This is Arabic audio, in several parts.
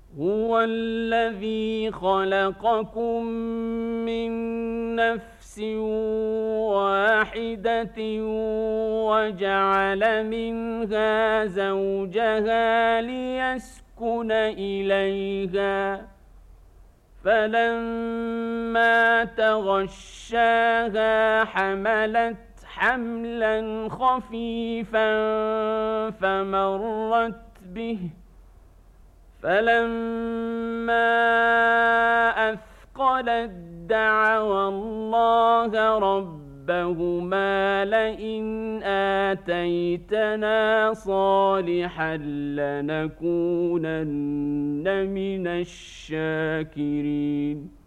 هو الذي خلقكم من نفس واحدة وجعل منها زوجها ليسكن إليها فلما تغشاها حملت حملا خفيفا فمرت به فلما أثقلت دعوا الله ربهما لئن آتيتنا صالحا لنكونن من الشاكرين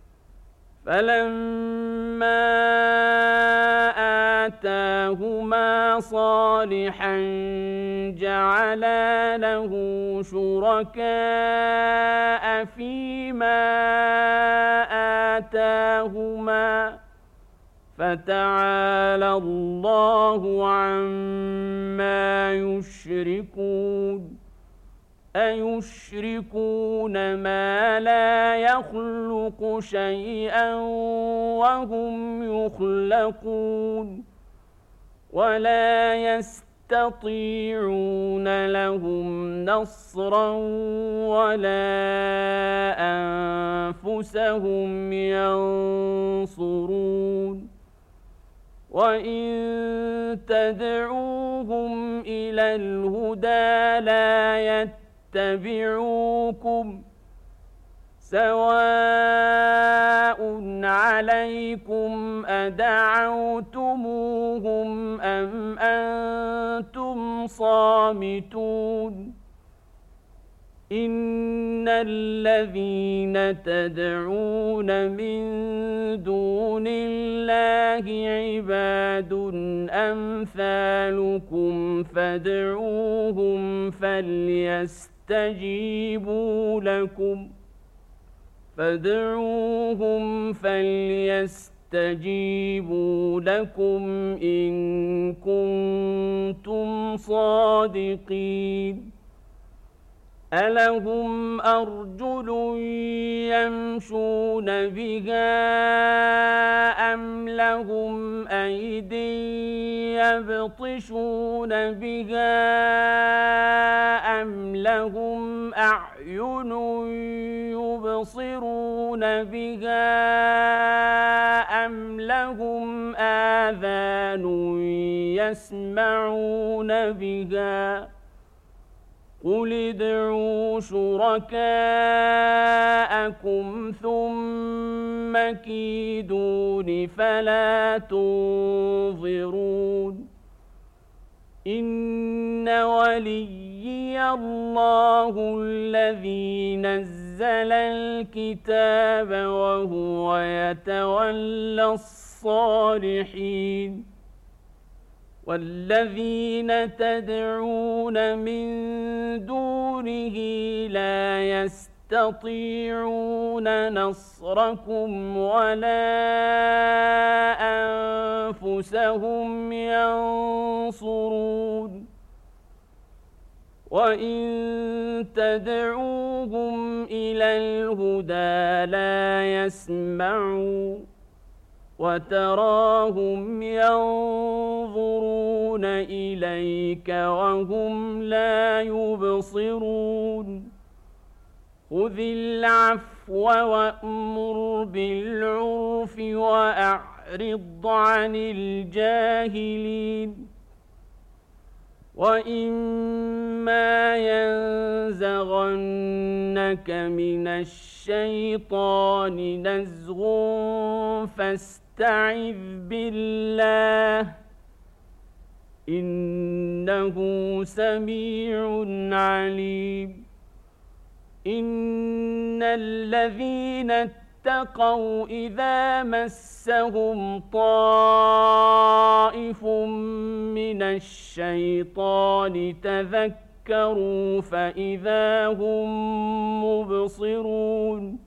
فلما آتاهما صالحا جعلا له شركاء فيما آتاهما فتعالى الله عما يشركون أيشركون ما لا يخلق شيئا وهم يخلقون ولا يستطيعون لهم نصرا ولا أنفسهم ينصرون وإن تدعوهم إلى الهدى لا يتبعوكم سواء عليكم أدعوتموهم أم أنتم صامتون إن الذين تدعون من دون الله عباد أمثالكم فادعوهم فليستجيبوا لكم إن كنتم صادقين ألهم أرجل يمشون بها أم لهم أيد يبطشون بها أم لهم أعين يبصرون بها أم لهم آذان يسمعون بها قل ادعوا شركاءكم ثم كيدون فلا تنظرون إن وليي الله الذي نزل الكتاب وهو يتولى الصالحين والذين تدعون من دونه لا يستطيعون نصركم ولا أنفسهم ينصرون وإن تدعوهم إلى الهدى لا يسمعوا وتراهم ينظرون إليك وهم لا يبصرون خذ العفو وأمر بالعرف وأعرض عن الجاهلين وإما ينزغنك من الشيطان نزغ فاستعذ بالله إنه سميع عليم إن الذين اتقوا إذا مسهم طائف من الشيطان تذكروا فإذا هم مبصرون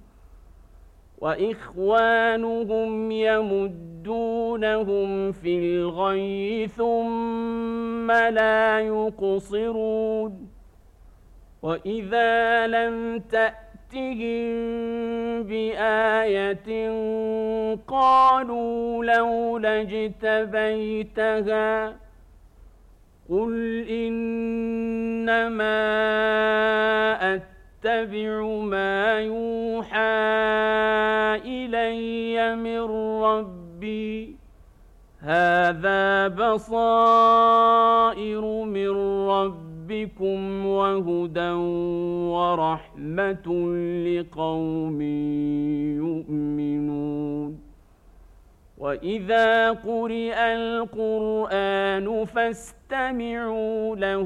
وإخوانهم يمدونهم في الغي ثم لا يقصرون وإذا لم تأتهم بآية قالوا لولا اجتبيتها قل إنما أتبع ما يوحى إلي من ربي هذا بصائر من ربكم وهدى ورحمة لقوم يؤمنون وإذا قرئ القرآن فاستمعوا له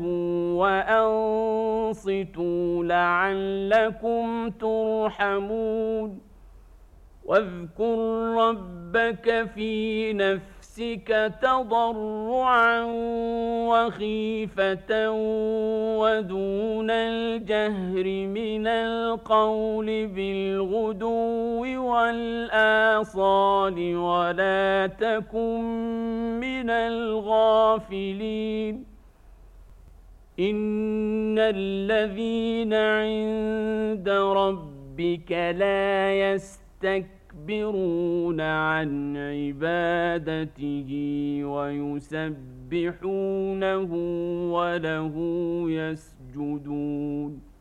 وأنصتوا لعلكم ترحمون واذكر ربك في نفسك تضرعا وخيفة ودون الجهر من القول بالغدو والآصال ولا تكن من الغافلين إن الذين عند ربك لا يستكبرون عن عبادته ويسبحونه وله يسجدون